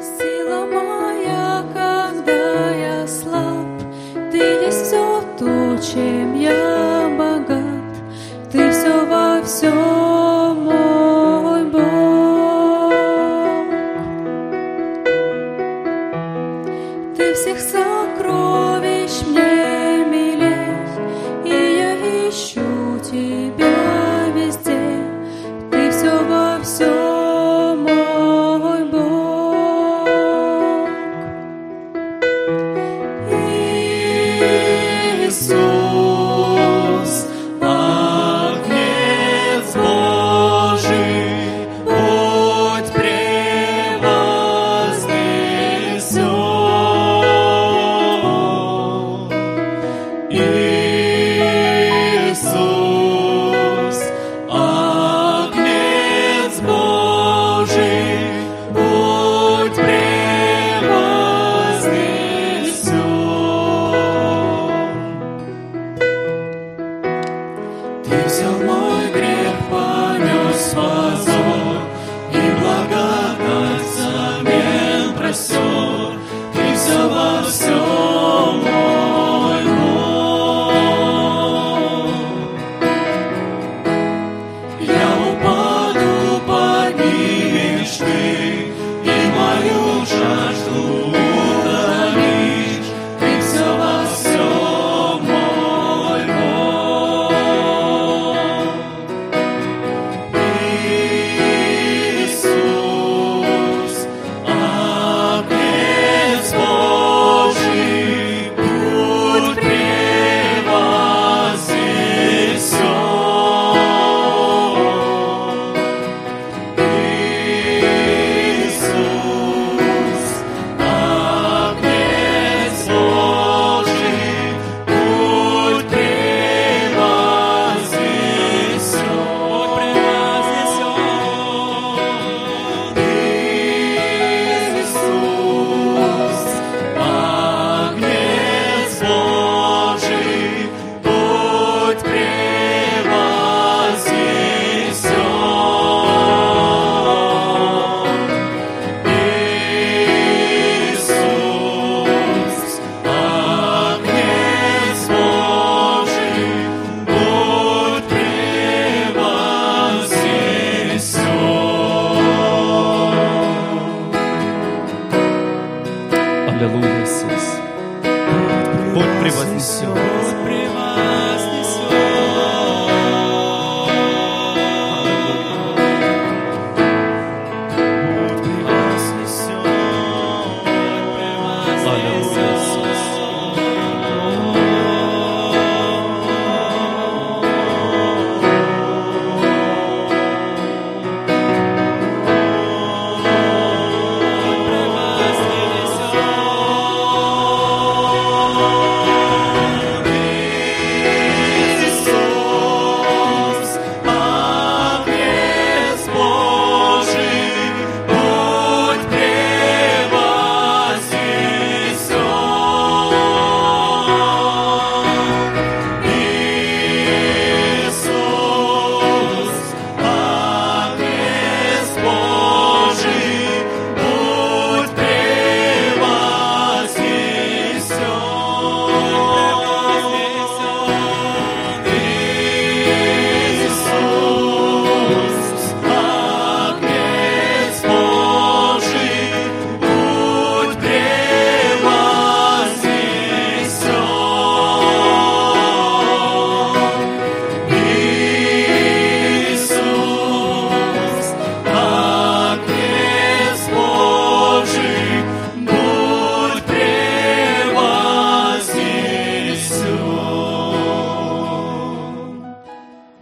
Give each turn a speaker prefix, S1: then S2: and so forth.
S1: Сила моя, когда я слаб, Ты есть все то, чем я богат, Ты все во всем, мой Бог. Ты всех сокровищ мне милей, и я ищу Тебя везде, Ты все во всем, мой Бог. Иисус, Агнец Божий, будь превознесен. Иисус, Агнец Божий, будь превознесен. Ты взял мой грех, понес позор, и благодать взамен простер. Ты все во всем, мой Бог. Я упаду, поднимешь Ты, и мою жажду утолишь. Ты все во всем, мой Бог. Иисус, Агнец Божий, будь превознесен. Иисус, Агнец Божий, будь превознесен. Иисус, Агнец Божий, будь превознесен. Аллилуйя, Иисус. Будь превознесен.